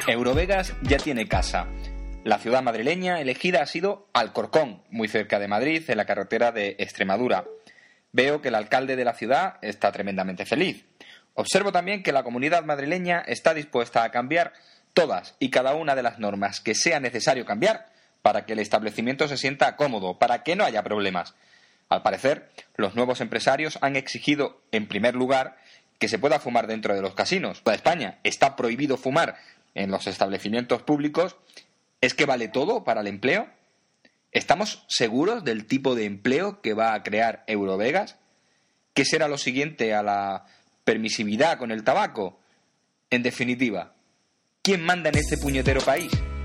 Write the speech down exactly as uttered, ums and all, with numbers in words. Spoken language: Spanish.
Eurovegas ya tiene casa. La ciudad madrileña elegida ha sido Alcorcón, muy cerca de Madrid, en la carretera de Extremadura. Veo que el alcalde de la ciudad está tremendamente feliz. Observo también que la comunidad madrileña está dispuesta a cambiar todas y cada una de las normas que sea necesario cambiar para que el establecimiento se sienta cómodo, para que no haya problemas. Al parecer, los nuevos empresarios han exigido, en primer lugar, que se pueda fumar dentro de los casinos. En toda España está prohibido fumar en los establecimientos públicos. ¿Es que vale todo para el empleo? ¿Estamos seguros del tipo de empleo que va a crear Eurovegas? ¿Qué será lo siguiente a la permisividad con el tabaco? En definitiva, ¿quién manda en este puñetero país?